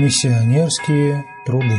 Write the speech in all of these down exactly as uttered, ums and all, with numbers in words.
Миссионерские труды.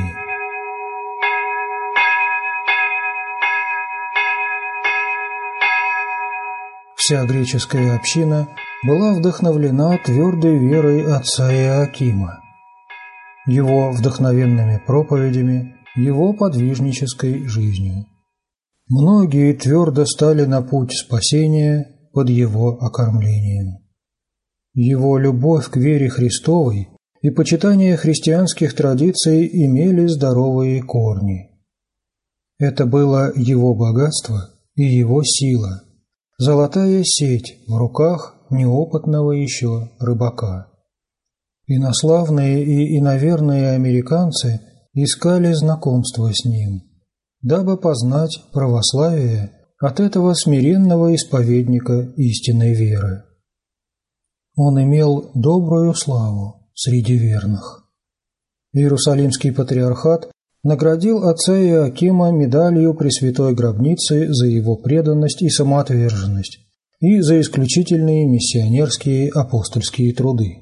Вся греческая община была вдохновлена твердой верой отца Иоакима, его вдохновенными проповедями, его подвижнической жизнью. Многие твердо стали на путь спасения под его окормлением. Его любовь к вере Христовой и почитание христианских традиций имели здоровые корни. Это было его богатство и его сила, золотая сеть в руках неопытного еще рыбака. Инославные и иноверные американцы искали знакомства с ним, дабы познать православие от этого смиренного исповедника истинной веры. Он имел добрую славу среди верных. Иерусалимский патриархат наградил отца Иоакима медалью Пресвятой Гробницы за его преданность и самоотверженность и за исключительные миссионерские апостольские труды.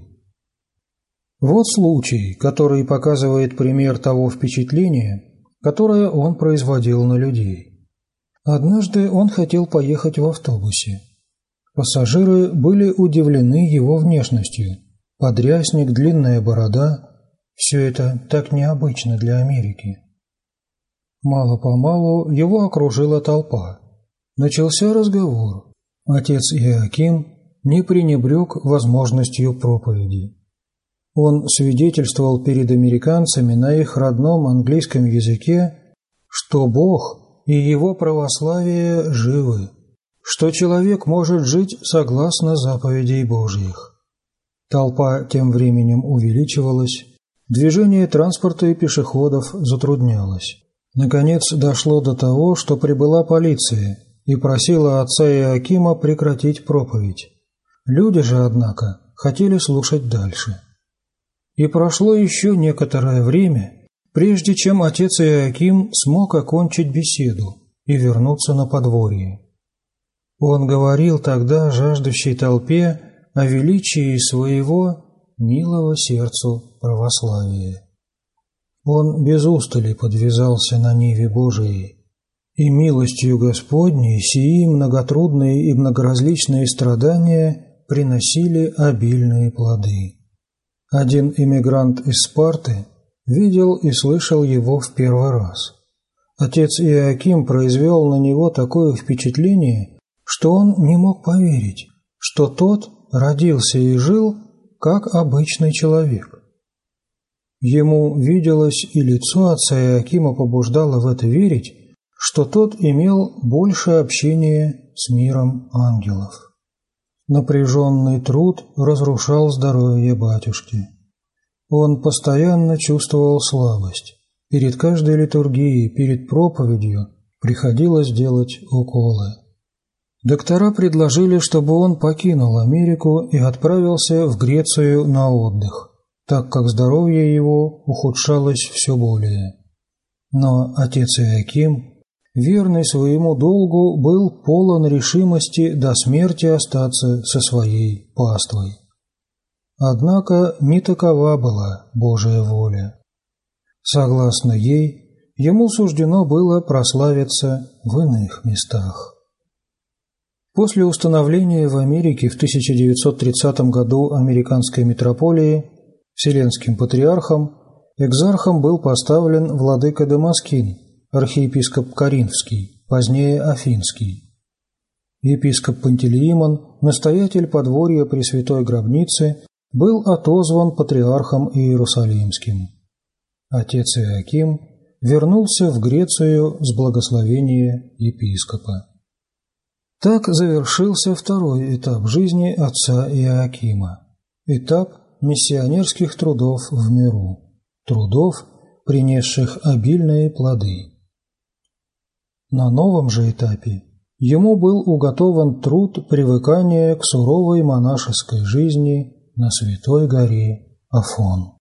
Вот случай, который показывает пример того впечатления, которое он производил на людей. Однажды он хотел поехать в автобусе. Пассажиры были удивлены его внешностью. Подрясник, длинная борода – все это так необычно для Америки. Мало-помалу его окружила толпа. Начался разговор. Отец Иоаким не пренебрег возможностью проповеди. Он свидетельствовал перед американцами на их родном английском языке, что Бог и его православие живы, что человек может жить согласно заповедей Божьих. Толпа тем временем увеличивалась, движение транспорта и пешеходов затруднялось. Наконец дошло до того, что прибыла полиция и просила отца Иоакима прекратить проповедь. Люди же, однако, хотели слушать дальше. И прошло еще некоторое время, прежде чем отец Иоаким смог окончить беседу и вернуться на подворье. Он говорил тогда жаждущей толпе о величии своего милого сердцу православия. Он без устали подвязался на ниве Божией, и милостью Господней сии многотрудные и многоразличные страдания приносили обильные плоды. Один эмигрант из Спарты видел и слышал его в первый раз. Отец Иоаким произвел на него такое впечатление, что он не мог поверить, что тот родился и жил, как обычный человек. Ему виделось, и лицо отца Иоакима побуждало в это верить, что тот имел большее общение с миром ангелов. Напряженный труд разрушал здоровье батюшки. Он постоянно чувствовал слабость. Перед каждой литургией, перед проповедью приходилось делать уколы. Доктора предложили, чтобы он покинул Америку и отправился в Грецию на отдых, так как здоровье его ухудшалось все более. Но отец Иоаким, верный своему долгу, был полон решимости до смерти остаться со своей паствой. Однако не такова была Божия воля. Согласно ей, ему суждено было прославиться в иных местах. После установления в Америке в тысяча девятьсот тридцатом году американской митрополии Вселенским патриархом, экзархом был поставлен владыка Дамаскин, архиепископ Коринфский, позднее Афинский. Епископ Пантелеимон, настоятель подворья Пресвятой Гробницы, был отозван патриархом Иерусалимским. Отец Иоаким вернулся в Грецию с благословения епископа. Так завершился второй этап жизни отца Иоакима, этап миссионерских трудов в миру, трудов, принесших обильные плоды. На новом же этапе ему был уготован труд привыкания к суровой монашеской жизни на Святой горе Афон.